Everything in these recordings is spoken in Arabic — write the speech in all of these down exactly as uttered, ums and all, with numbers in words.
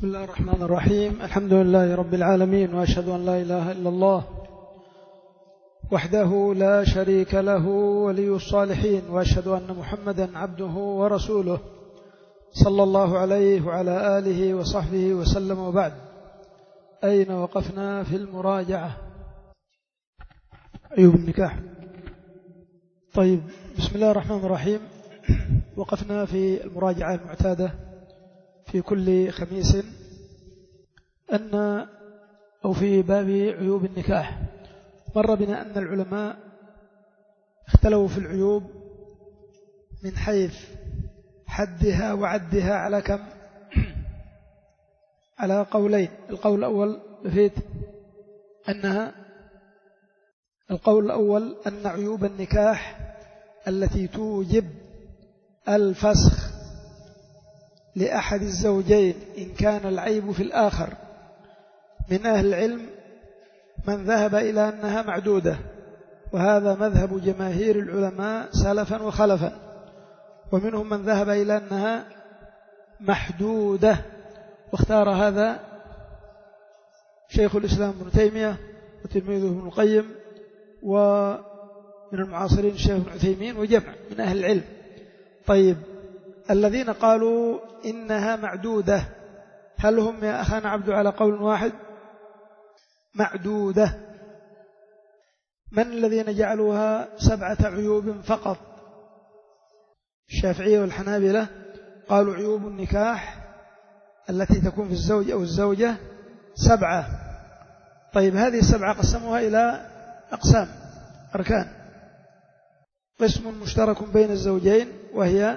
بسم الله الرحمن الرحيم. الحمد لله رب العالمين، وأشهد أن لا إله إلا الله وحده لا شريك له ولي الصالحين، وأشهد أن محمدا عبده ورسوله صلى الله عليه وعلى آله وصحبه وسلم. وبعد، أين وقفنا في المراجعة؟ عيوب النكاح. طيب، بسم الله الرحمن الرحيم. وقفنا في المراجعة المعتادة في كل خميس أن أو في باب عيوب النكاح. مر بنا أن العلماء اختلوا في العيوب من حيث حدها وعدها على كم؟ على قولين. القول الأول بفيت أنها القول الأول أن عيوب النكاح التي توجب الفسخ لأحد الزوجين إن كان العيب في الآخر، من أهل العلم من ذهب إلى أنها معدودة، وهذا مذهب جماهير العلماء سلفا وخلفا، ومنهم من ذهب إلى أنها محدودة، واختار هذا شيخ الإسلام ابن تيمية وتلميذه ابن القيم، ومن المعاصرين الشيخ ابن عثيمين وجمع من أهل العلم. طيب، الذين قالوا إنها معدودة هل هم يا أخانا عبد على قول واحد؟ معدودة. من الذين جعلوها سبعة عيوب فقط؟ الشافعية والحنابلة قالوا عيوب النكاح التي تكون في الزوج أو الزوجة سبعة. طيب، هذه السبعة قسموها إلى أقسام أركان. قسم مشترك بين الزوجين وهي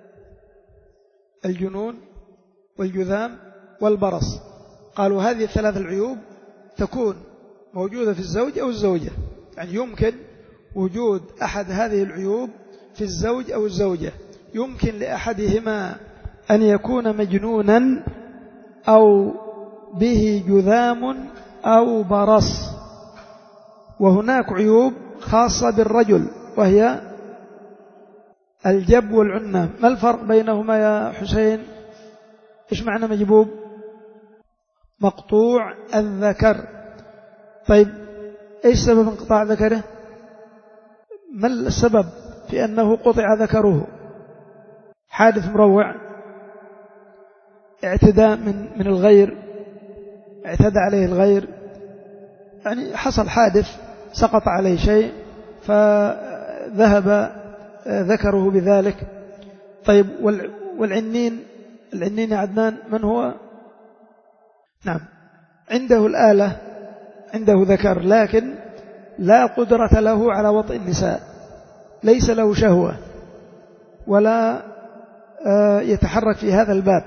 الجنون والجذام والبرص. قالوا هذه الثلاث العيوب تكون موجودة في الزوج أو الزوجة، يعني يمكن وجود أحد هذه العيوب في الزوج أو الزوجة. يمكن لأحدهما أن يكون مجنونا أو به جذام أو برص. وهناك عيوب خاصة بالرجل وهي الجب والعنة. ما الفرق بينهما يا حسين؟ إيش معنى مجبوب؟ مقطوع الذكر. طيب، إيش سبب انقطاع ذكره؟ ما السبب في أنه قطع ذكره؟ حادث مروع، اعتداء من من الغير، اعتدى عليه الغير، يعني حصل حادث سقط عليه شيء فذهب ذكره بذلك. طيب، والعنين العنين يا عدنان من هو؟ نعم، عنده الآلة، عنده ذكر، لكن لا قدرة له على وطئ النساء، ليس له شهوة ولا يتحرك في هذا الباب.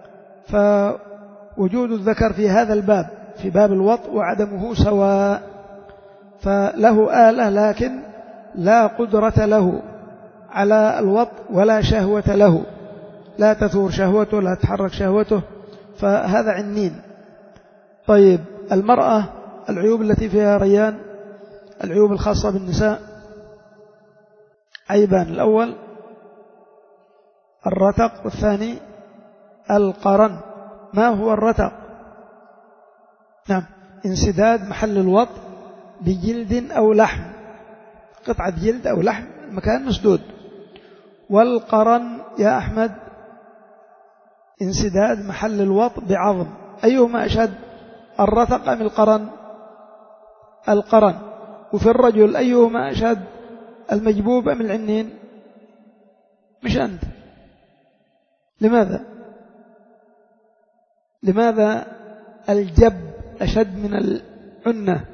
فوجود الذكر في هذا الباب في باب الوطء وعدمه سواء، فله آلة لكن لا قدرة له على الوطء ولا شهوة له، لا تثور شهوته، لا تتحرك شهوته، فهذا عنين. طيب، المرأة العيوب التي فيها ريان، العيوب الخاصة بالنساء عيبان: الأول الرتق، والثاني القرن. ما هو الرتق؟ نعم، انسداد محل الوطء بجلد أو لحم، قطعة جلد أو لحم مكان مسدود. والقرن يا أحمد انسداد محل الوطء بعظم. أيهما أشد، الرتق أم القرن؟ القرن. وفي الرجل أيهما أشد، المجبوب أم العنين؟ مش أنت. لماذا لماذا الجب أشد من العنة؟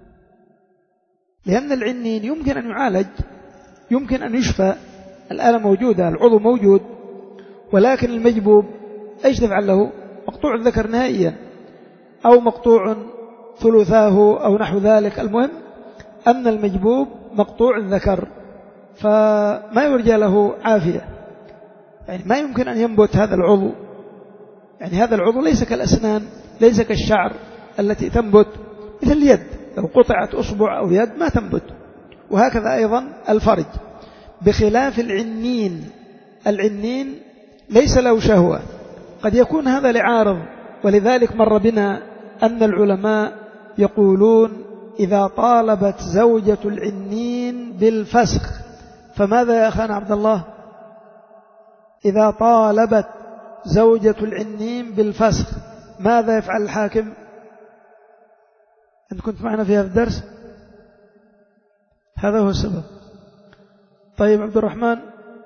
لأن العنين يمكن أن يعالج، يمكن أن يشفى، الآلة موجودة، العضو موجود، ولكن المجبوب ايش تفعل له؟ مقطوع الذكر نهائيا، أو مقطوع ثلثاه أو نحو ذلك. المهم أن المجبوب مقطوع الذكر، فما يرجى له عافية، يعني ما يمكن أن ينبت هذا العضو. يعني هذا العضو ليس كالأسنان، ليس كالشعر التي تنبت مثل اليد، لو قطعت أصبع أو يد ما تنبت. وهكذا أيضا الفرج، بخلاف العنين. العنين ليس له شهوة، قد يكون هذا لعارض ولذلك مر بنا أن العلماء يقولون إذا طالبت زوجة العنين بالفسخ، فماذا يا أخانا عبد الله؟ إذا طالبت زوجة العنين بالفسخ ماذا يفعل الحاكم؟ أنت كنت معنا في هذا الدرس؟ هذا هو السبب. طيب عبد الرحمن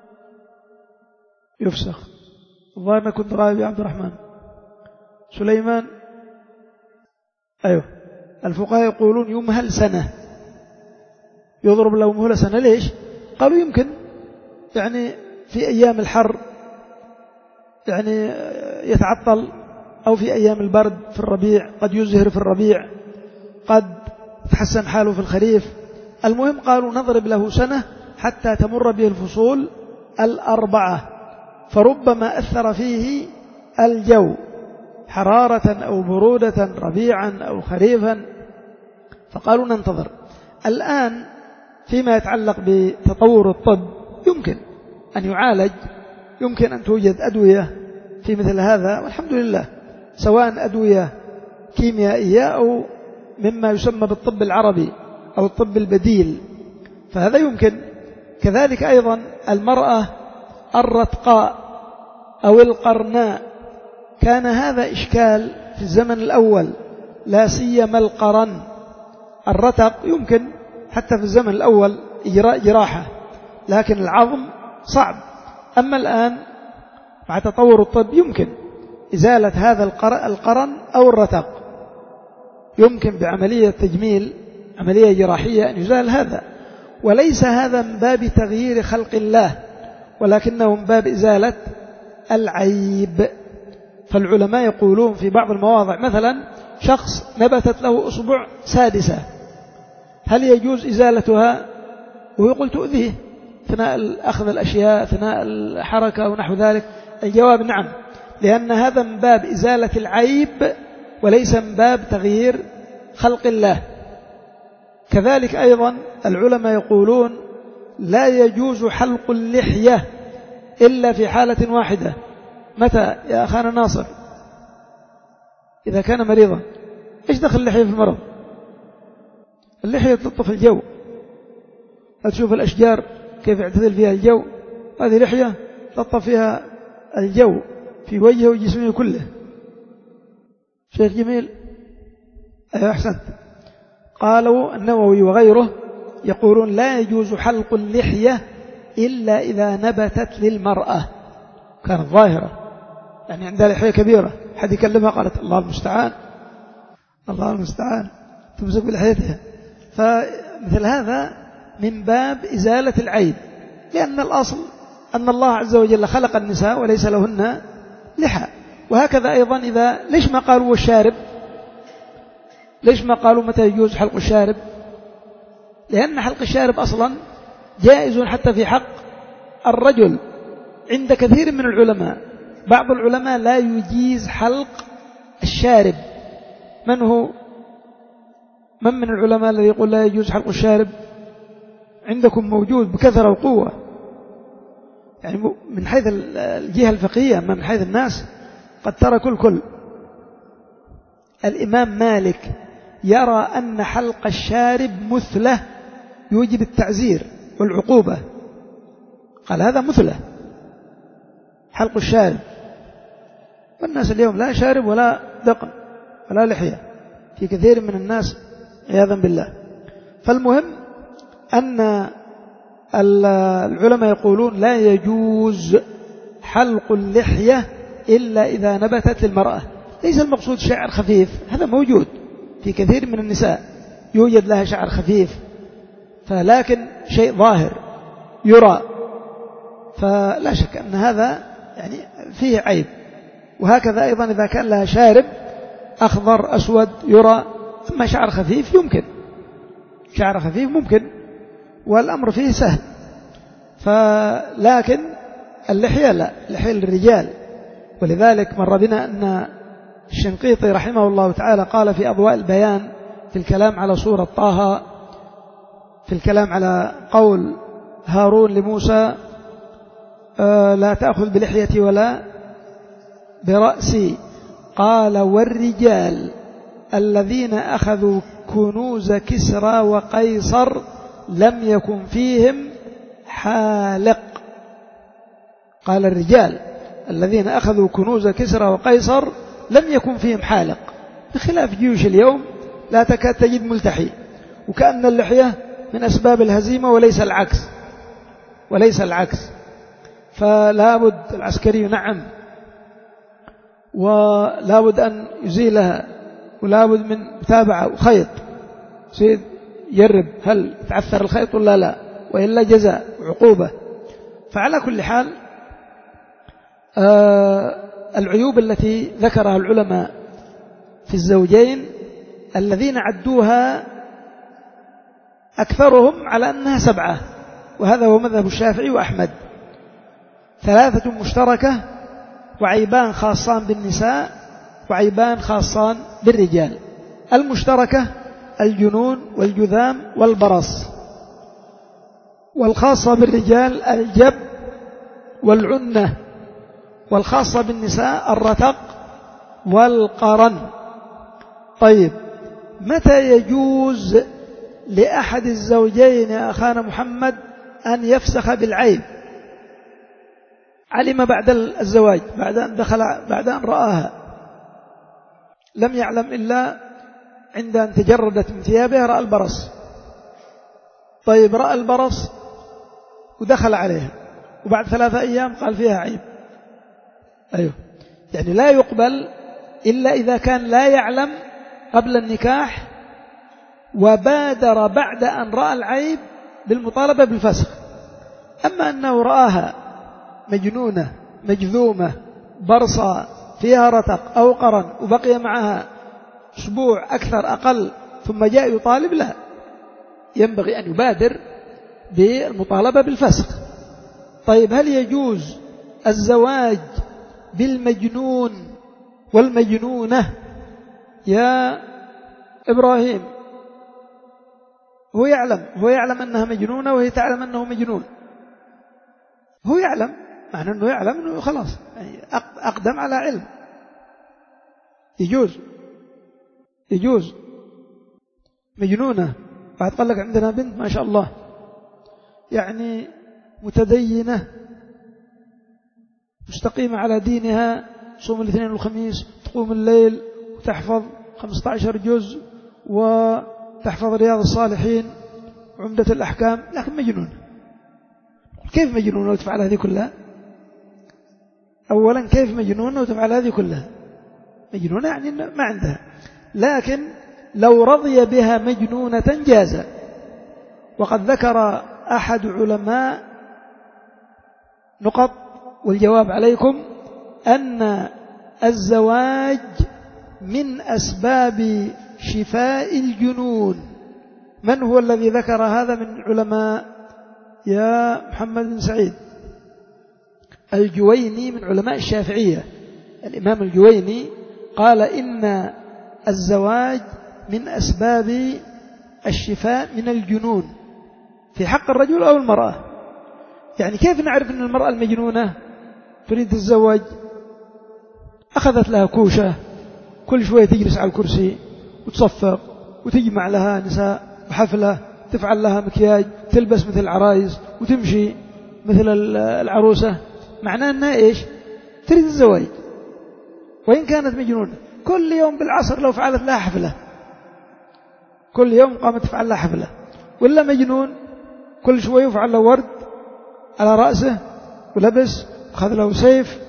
يفسخ، الظاهر كنت غائب يا عبد الرحمن. سليمان أيوه. الفقهاء يقولون يمهل سنة، يضرب له مهلة سنة. ليش؟ قالوا يمكن يعني في أيام الحر يعني يتعطل، أو في أيام البرد في الربيع قد يزهر في الربيع، قد تحسن حاله في الخريف. المهم قالوا نضرب له سنة حتى تمر به الفصول الأربعة، فربما أثر فيه الجو حرارة أو برودة ربيعا أو خريفا، فقالوا ننتظر. الآن فيما يتعلق بتطور الطب يمكن أن يعالج، يمكن أن توجد أدوية في مثل هذا، والحمد لله، سواء أدوية كيميائية أو مما يسمى بالطب العربي أو الطب البديل، فهذا يمكن. كذلك أيضا المرأة الرتقاء أو القرناء، كان هذا إشكال في الزمن الأول، لا سيما القرن. الرتق يمكن حتى في الزمن الأول إجراء جراحة، لكن العظم صعب. أما الآن مع تطور الطب يمكن إزالة هذا القرن أو الرتق، يمكن بعملية تجميل، عملية جراحية أن يزال هذا، وليس هذا من باب تغيير خلق الله، ولكنه من باب إزالة العيب. فالعلماء يقولون في بعض المواضع، مثلا شخص نبتت له أصبع سادسة، هل يجوز إزالتها؟ ويقول تؤذيه أثناء أخذ الأشياء، أثناء الحركة ونحو ذلك. الجواب نعم، لأن هذا من باب إزالة العيب وليس من باب تغيير خلق الله. كذلك أيضا العلماء يقولون لا يجوز حلق اللحية إلا في حالة واحدة. متى يا أخانا ناصر؟ إذا كان مريضا. إيش دخل اللحية في المرض؟ اللحية تلطف الجو، تشوف الأشجار كيف يعتدل فيها الجو، هذه لحية تلطف فيها الجو في وجهه وجسمه كله. شيخ جميل أيها أحسنت. قالوا النووي وغيره يقولون لا يجوز حلق اللحية إلا إذا نبتت للمرأة، كانت ظاهرة، يعني عندها لحية كبيرة، حد يكلمها قالت الله المستعان الله المستعان، تمسك بلحيتها. فمثل هذا من باب إزالة العيب، لأن الأصل أن الله عز وجل خلق النساء وليس لهن لحى. وهكذا أيضا إذا ليش ما قالوا الشارب؟ ليش ما قالوا متى يجوز حلق الشارب؟ لأن حلق الشارب أصلا جائز حتى في حق الرجل عند كثير من العلماء. بعض العلماء لا يجيز حلق الشارب. من هو؟ من من العلماء الذي يقول لا يجوز حلق الشارب؟ عندكم موجود بكثرة وقوة، يعني من حيث الجهة الفقهية، من حيث الناس قد تركوا الكل. الإمام مالك يرى أن حلق الشارب مثلة يوجب التعزير والعقوبة، قال هذا مثلة حلق الشارب. والناس اليوم لا شارب ولا دقن ولا لحية في كثير من الناس عياذا بالله. فالمهم أن العلماء يقولون لا يجوز حلق اللحية إلا إذا نبتت للمرأة. ليس المقصود شعر خفيف، هذا موجود في كثير من النساء، يوجد لها شعر خفيف، فلكن شيء ظاهر يرى، فلا شك أن هذا يعني فيه عيب. وهكذا أيضا إذا كان لها شارب أخضر أسود يرى، أما شعر خفيف يمكن، شعر خفيف ممكن، والأمر فيه سهل. فلكن اللحية لا، اللحية للرجال. ولذلك مر بنا أن الشنقيطي رحمه الله تعالى قال في أضواء البيان في الكلام على سورة طه، في الكلام على قول هارون لموسى آه لا تأخذ بلحيتي ولا برأسي، قال والرجال الذين أخذوا كنوز كسرى وقيصر لم يكن فيهم حالق. قال الرجال الذين أخذوا كنوز كسرى وقيصر لم يكن فيهم حالق، بخلاف جيوش اليوم لا تكاد تجد ملتحي، وكأن اللحية من أسباب الهزيمة وليس العكس وليس العكس فلا بد العسكري نعم ولا بد أن يزيلها، ولا بد من متابعة وخيط سيد يرب هل تعثر الخيط ولا لا، وإلا جزاء وعقوبة. فعلى كل حال آه العيوب التي ذكرها العلماء في الزوجين الذين عدوها أكثرهم على أنها سبعة، وهذا هو مذهب الشافعي وأحمد، ثلاثة مشتركة وعيبان خاصان بالنساء وعيبان خاصان بالرجال. المشتركة الجنون والجذام والبرص، والخاصة بالرجال الجب والعنة، والخاصة بالنساء الرتق والقرن. طيب متى يجوز لأحد الزوجين يا أخانا محمد أن يفسخ بالعيب؟ علم بعد الزواج، بعد أن دخل، بعد أن رآها، لم يعلم إلا عند أن تجردت من ثيابها رأى البرص. طيب رأى البرص ودخل عليها، وبعد ثلاثة أيام قال فيها عيب. أيوه، يعني لا يقبل إلا إذا كان لا يعلم قبل النكاح وبادر بعد أن رأى العيب بالمطالبة بالفسخ. أما أنه رآها مجنونة مجذومة برصة فيها رتق أو قرن وبقي معها أسبوع أكثر أقل ثم جاء يطالب، لا، ينبغي أن يبادر بالمطالبة بالفسخ. طيب هل يجوز الزواج بالمجنون والمجنونة يا إبراهيم؟ هو يعلم هو يعلم أنها مجنونة وهي تعلم أنه مجنون، هو يعلم، معنى أنه يعلم أنه خلاص يعني أقدم على علم. يجوز يجوز مجنونة بعد قال لك عندنا بنت ما شاء الله يعني متدينة مستقيمة على دينها، تصوم الاثنين والخميس، تقوم الليل وتحفظ خمسة عشر جزء وتحفظ رياض الصالحين وعمدة الأحكام، لكن مجنون. كيف مجنون وتفعل هذه كلها؟ أولا كيف مجنون وتفعل هذه كلها؟ مجنون يعني ما عندها، لكن لو رضي بها مجنونة جاز. وقد ذكر أحد علماء نقط، والجواب عليكم أن الزواج من أسباب شفاء الجنون. من هو الذي ذكر هذا من العلماء يا محمد بن سعيد؟ الجويني من علماء الشافعية. الإمام الجويني قال إن الزواج من أسباب الشفاء من الجنون في حق الرجل أو المرأة. يعني كيف نعرف أن المرأة المجنونة تريد الزواج؟ أخذت لها كوشة كل شوية تجلس على الكرسي وتصفق وتجمع لها نساء وحفلة، تفعل لها مكياج، تلبس مثل العرايس وتمشي مثل العروسة، معناه أنها إيش؟ تريد الزواج. وإن كانت مجنونة كل يوم بالعصر لو فعلت لها حفلة، كل يوم قامت تفعل لها حفلة. ولا مجنون كل شوية يفعل له ورد على رأسه ولبس وخذ له سيف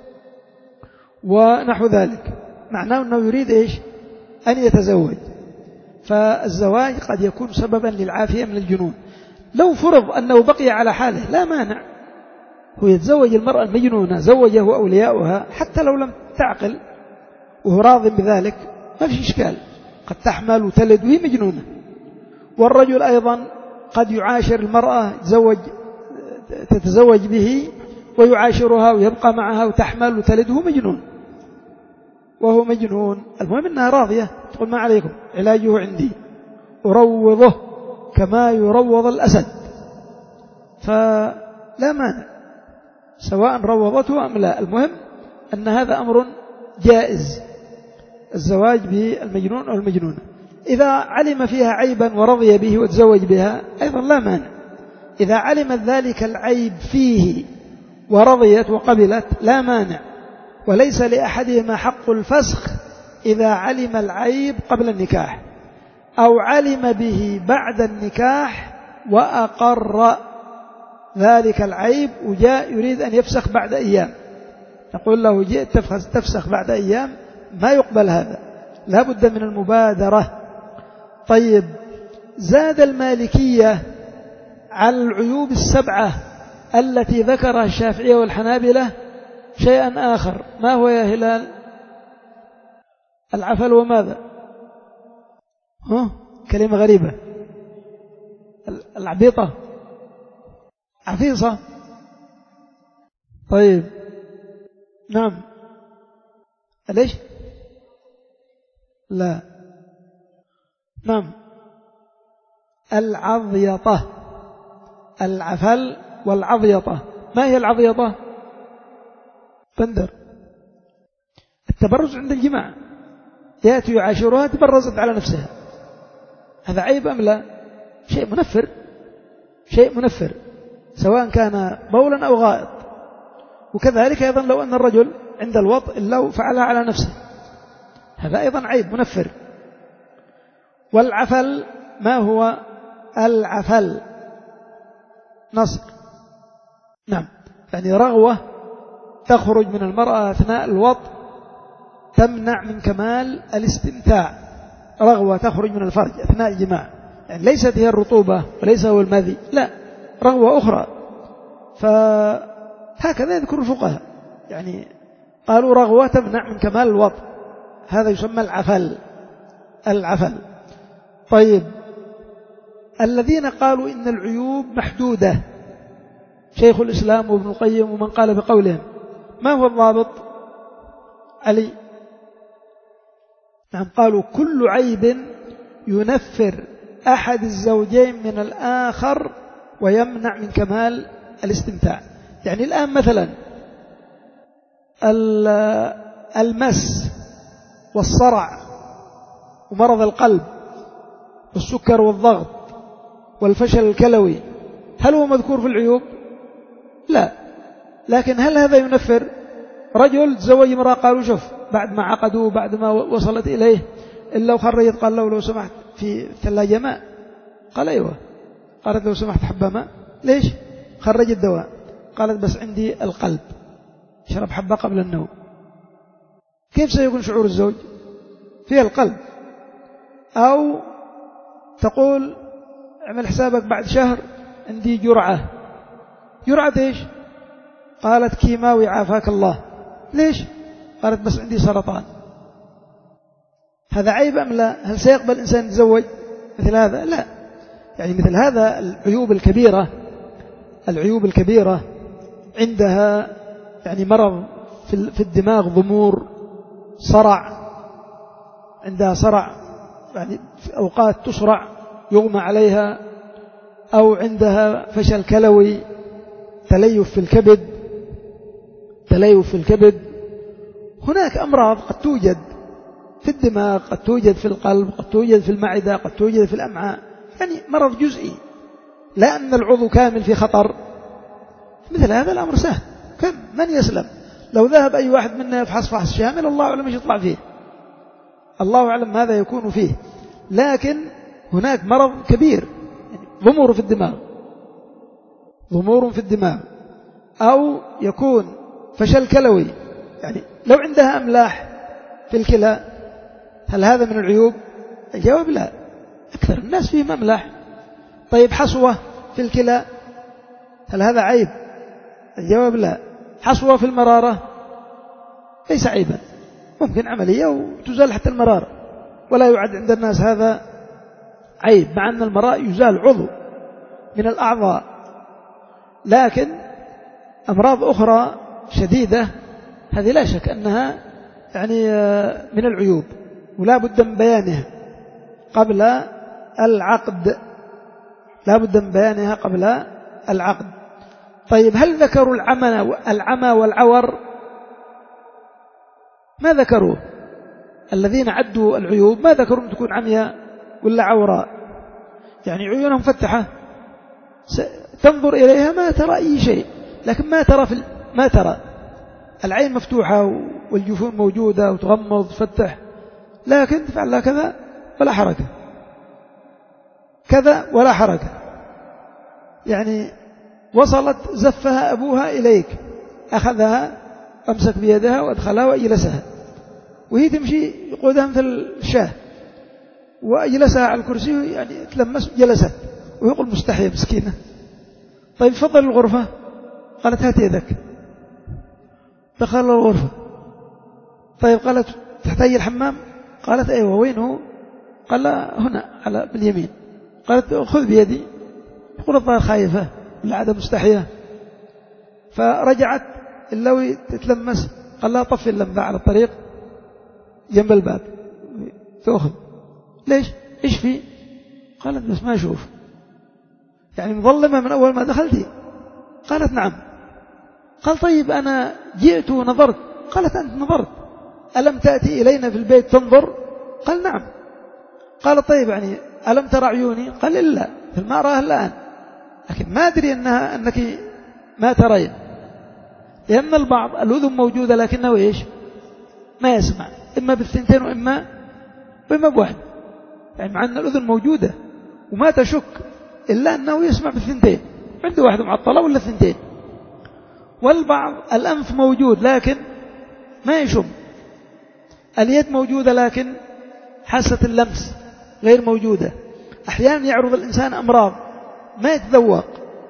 ونحو ذلك، معناه أنه يريد إيش؟ أن يتزوج. فالزواج قد يكون سببا للعافية من الجنون. لو فرض أنه بقي على حاله لا مانع، هو يتزوج المرأة المجنونة، زوجه أولياؤها حتى لو لم تعقل وهو راض بذلك ما في إشكال، قد تحمل وتلد وهي مجنونة. والرجل أيضا قد يعاشر المرأة، تزوج تتزوج به ويعاشرها ويبقى معها وتحمل وتلد وهو مجنون وهو مجنون. المهم أنها راضية، تقول ما عليكم علاجه عندي، أروضه كما يروض الأسد، فلا مانع سواء روضته أم لا. المهم أن هذا أمر جائز الزواج بالمجنون أو المجنونة. إذا علم فيها عيبا ورضي به وتزوج بها أيضا لا مانع. إذا علمت ذلك العيب فيه ورضيت وقبلت لا مانع، وليس لأحدهما حق الفسخ إذا علم العيب قبل النكاح أو علم به بعد النكاح وأقر ذلك العيب وجاء يريد أن يفسخ بعد أيام، نقول له جئت تفسخ بعد أيام، ما يقبل هذا، لا بد من المبادرة. طيب، زاد المالكية على العيوب السبعة التي ذكرها الشافعية والحنابلة شيئا آخر، ما هو يا هلال؟ العفل وماذا؟ ها؟ كلمة غريبة، العبيطة، عفيصة. طيب نعم، ليش؟ لا، نعم، العضيطة، العفل والعضيطة. ما هي العضيطة؟ بندر التبرج عند الجماع، يأتي يعاشرها تبرزت على نفسها، هذا عيب أم لا؟ شيء منفر، شيء منفر سواء كان بولا أو غائط. وكذلك أيضا لو أن الرجل عند الوطء لو فعلها على نفسه هذا أيضا عيب منفر. والعفل، ما هو العفل؟ نصر، نعم، يعني رغوة تخرج من المرأة أثناء الوطء تمنع من كمال الاستمتاع، رغوة تخرج من الفرج أثناء الجماع، يعني ليست هي الرطوبة وليس هو المذي، لا، رغوة أخرى. فهكذا يذكر الفقهاء، يعني قالوا رغوة تمنع من كمال الوطء، هذا يسمى العفل، العفل. طيب، الذين قالوا إن العيوب محدودة، شيخ الإسلام وابن القيم ومن قال بقولهم، ما هو الضابط؟ علي، نعم، قالوا كل عيب ينفر أحد الزوجين من الآخر ويمنع من كمال الاستمتاع. يعني الآن مثلا المس والصرع ومرض القلب والسكر والضغط والفشل الكلوي، هل هو مذكور في العيوب؟ لا. لكن هل هذا ينفر؟ رجل تزوج امرأة، قالوا شوف بعد ما عقدوا بعد ما وصلت إليه إلا وخرجت، قال له لو سمحت في ثلاجة ماء، قال أيوة، قالت لو سمحت حبة ماء، ليش؟ خرجت دواء، قالت بس عندي القلب، شرب حبة قبل النوم. كيف سيكون شعور الزوج؟ فيها القلب. أو تقول اعمل حسابك بعد شهر عندي جرعة، جرعة ايش؟ قالت كيماوي عافاك الله، ليش؟ قالت بس عندي سرطان. هذا عيب أم لا؟ هل سيقبل الإنسان يتزوج مثل هذا؟ لا. يعني مثل هذا العيوب الكبيرة، العيوب الكبيرة عندها يعني مرض في الدماغ، ضمور، صرع، عندها صرع، يعني في أوقات تصرع يغمى عليها، أو عندها فشل كلوي، تليف في الكبد، تليف في الكبد. هناك أمراض قد توجد في الدماغ، قد توجد في القلب، قد توجد في المعدة، قد توجد في الأمعاء، يعني مرض جزئي، لا أن العضو كامل في خطر. مثل هذا الأمر سهل، كم من يسلم؟ لو ذهب أي واحد منا يفحص فحص شامل الله أعلم ايش يطلع فيه، الله أعلم ماذا يكون فيه. لكن هناك مرض كبير، يعني ضمور في الدماغ، ضمور في الدماغ، أو يكون فشل كلوي، يعني لو عندها أملاح في الكلى، هل هذا من العيوب؟ الجواب لا، أكثر الناس فيهم أملاح. طيب حصوة في الكلى، هل هذا عيب؟ الجواب لا. حصوة في المرارة ليس عيبا، ممكن عملية وتزال حتى المرارة، ولا يعد عند الناس هذا عيب، مع أن المراء يزال عضو من الأعضاء. لكن أمراض أخرى شديدة هذه لا شك أنها يعني من العيوب، ولا بد من بيانها قبل العقد، لا بد من بيانها قبل العقد. طيب، هل ذكروا العمى العمى والعور؟ ما ذكروه. الذين عدوا العيوب ما ذكروا أن تكون عمياء ولا عوراء، يعني عيونهم مفتحة تنظر إليها ما ترى أي شيء، لكن ما ترى في ما ترى العين مفتوحة والجفون موجودة وتغمض تفتح، لكن تفعل لها كذا ولا حركة، كذا ولا حركة، يعني وصلت زفها أبوها إليك أخذها أمسك بيدها وأدخلها وأجلسها، وهي تمشي يقودها مثل الشاه وأجلسها على الكرسي، يعني تلمس جلست ويقول مستحية مسكينة. طيب فضل الغرفة، قالت هات يدك، دخل الغرفة. طيب قالت تحتاج الحمام، قالت أيوة وين هو؟ قال لا هنا على باليمين. قالت خذ بيدي، يقول الظاهر خايفة ولا عدم مستحية، فرجعت اللوي تتلمس، قال لا طفي اللمبة على الطريق جنب الباب تأخذ. ليش؟ إيش فيه؟ قالت بس ما أشوف، يعني مظلمة من أول ما دخلتي. قالت نعم. قال طيب أنا جئت ونظرت. قالت أنت نظرت، ألم تأتي إلينا في البيت تنظر؟ قال نعم. قال طيب يعني ألم ترى عيوني؟ قال إلا في الماء راه الآن، لكن ما أدري أنها أنك ما ترين، لأن البعض الأذن موجودة لكنه إيش ما يسمع، إما بالثنتين وإما وإما بواحد، يعني مع أن الأذن موجودة وما تشك إلا أنه يسمع بالثنتين، عنده واحد معطلة ولا الثنتين. والبعض الأنف موجود لكن ما يشم، اليد موجودة لكن حاسة اللمس غير موجودة. أحيانا يعرض الإنسان أمراض ما يتذوق،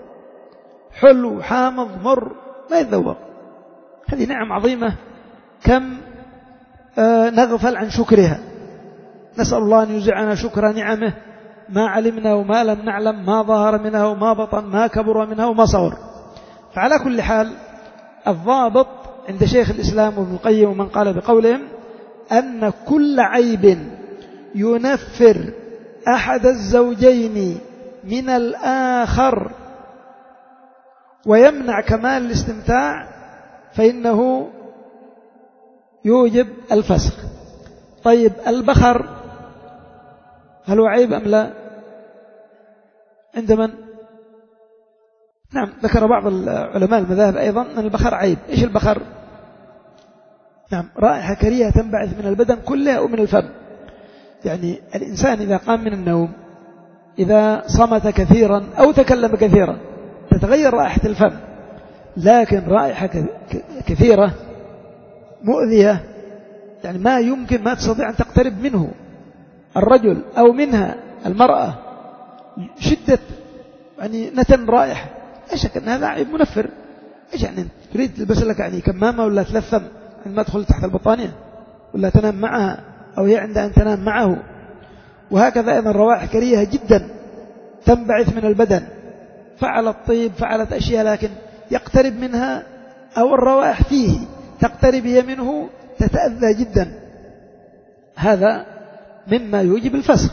حلو حامض مر ما يتذوق. هذه نعم عظيمة كم آه نغفل عن شكرها. نسأل الله أن يوزعنا شكر نعمه، ما علمنا وما لم نعلم، ما ظهر منها وما بطن، ما كبر منها وما صغر. فعلى كل حال الضابط عند شيخ الإسلام وابن القيم ومن قال بقولهم أن كل عيب ينفر أحد الزوجين من الآخر ويمنع كمال الاستمتاع فإنه يوجب الفسخ. طيب البخر هل هو عيب أم لا؟ عند من؟ نعم ذكر بعض العلماء المذاهب أيضا أن البخر عيب. إيش البخر؟ نعم رائحة كريهة تنبعث من البدن كله أو من الفم. يعني الإنسان إذا قام من النوم إذا صمت كثيرا أو تكلم كثيرا تتغير رائحة الفم، لكن رائحة كثيرة مؤذية، يعني ما يمكن ما تستطيع أن تقترب منه الرجل أو منها المرأة، شدة يعني نتن رائحة، لا شك أن هذا عيب منفر. إيش يعني تريد تلبس لك يعني كمامة ولا تلثم عندما تدخل تحت البطانية ولا تنام معها أو هي عند أن تنام معه؟ وهكذا أيضا روائح كريهة جدا تنبعث من البدن، فعلت طيب فعلت أشياء لكن يقترب منها أو الروائح فيه تقترب هي منه تتأذى جدا، هذا مما يوجب الفسخ،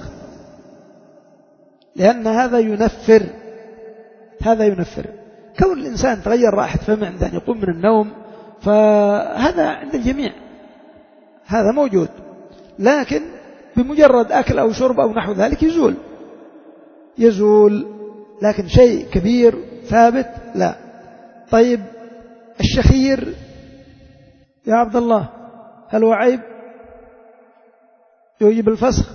لأن هذا ينفر. هذا ينفر كون الإنسان تغير رائحة فمه عند أن يقوم من النوم، فهذا عند الجميع هذا موجود، لكن بمجرد أكل أو شرب أو نحو ذلك يزول يزول لكن شيء كبير ثابت لا. طيب الشخير يا عبد الله هل هو عيب يوجب الفسخ؟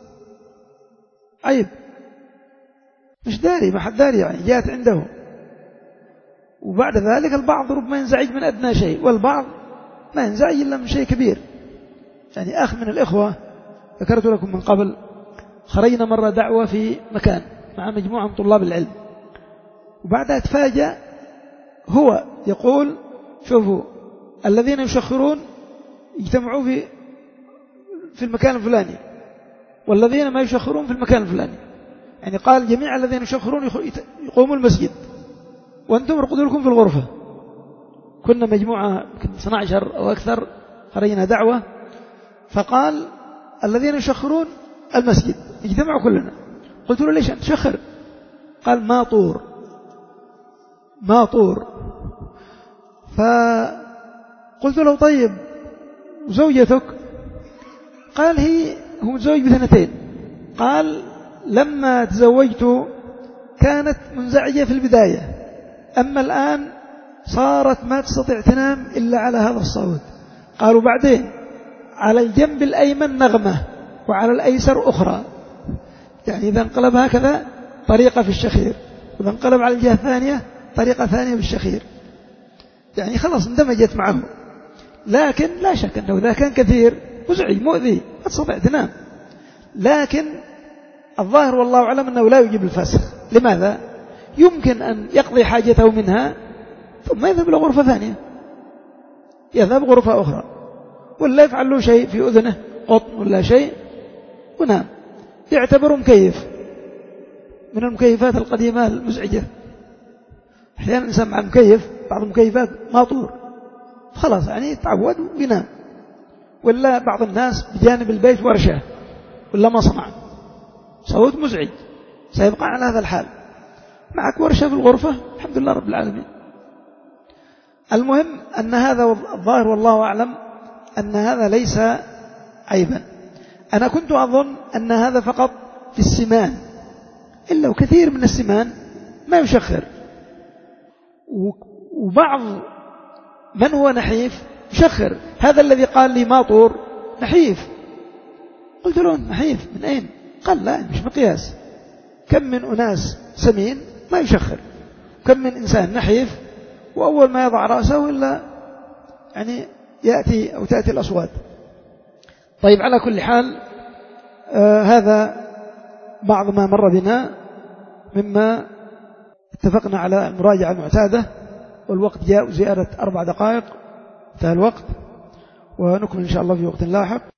عيب مش داري، ما حد داري، يعني جاءت عنده. وبعد ذلك البعض ربما ينزعج من أدنى شيء والبعض ما ينزعج إلا من شيء كبير. يعني أخ من الإخوة ذكرت لكم من قبل خرجنا مرة دعوة في مكان مع مجموعة من طلاب العلم، وبعدها تفاجأ هو يقول شوفوا الذين يشخرون يجتمعوا في في المكان الفلاني والذين ما يشخرون في المكان الفلاني، يعني قال جميع الذين يشخرون يقوموا المسجد وأنتم ارقدوا لكم في الغرفة. كنا مجموعة اثنا عشر أو أكثر خرجنا دعوة، فقال الذين يشخرون المسجد اجتمعوا كلنا. قلت له ليش أنت تشخر؟ قال ما طور ما طور. فقلت له طيب زوجتك؟ قال هي هو متزوج بثنتين. قال لما تزوجت كانت منزعجة في البداية، أما الآن صارت ما تستطيع تنام إلا على هذا الصوت. قالوا بعدين على الجنب الأيمن نغمة وعلى الأيسر أخرى، يعني إذا انقلب هكذا طريقة في الشخير، وإذا انقلب على الجهة الثانية طريقة ثانية في الشخير، يعني خلاص اندمجت معه. لكن لا شك أنه إذا كان كثير مزعج مؤذي ما تستطيع تنام، لكن الظاهر والله أعلم أنه لا يجيب الفسخ. لماذا؟ يمكن أن يقضي حاجته منها ثم يذهب إلى غرفة ثانية، يذهب غرفة أخرى، ولا يفعل له شيء في أذنه قطن ولا شيء ونام، يعتبر مكيف من المكيفات القديمة المزعجة. أحيانا الإنسان مع المكيف بعض المكيفات ماطور خلاص يعني تعود وينام، ولا بعض الناس بجانب البيت ورشة ولا مصنع صوت مزعج سيبقى على هذا الحال، معك ورشة في الغرفة الحمد لله رب العالمين. المهم أن هذا الظاهر والله أعلم أن هذا ليس عيبا. أنا كنت أظن أن هذا فقط في السمان، إلا وكثير من السمان ما يشخر، وبعض من هو نحيف يشخر. هذا الذي قال لي ماطور نحيف، قلت له نحيف من أين؟ قال لا مش مقياس، كم من أناس سمين ما يشخر، كم من إنسان نحيف وأول ما يضع رأسه إلا يعني يأتي أو تأتي الأصوات. طيب على كل حال آه هذا بعض ما مر بنا مما اتفقنا على المراجعة المعتادة، والوقت جاء زيادة أربع دقائق انتهى الوقت، ونكمل إن شاء الله في وقت لاحق.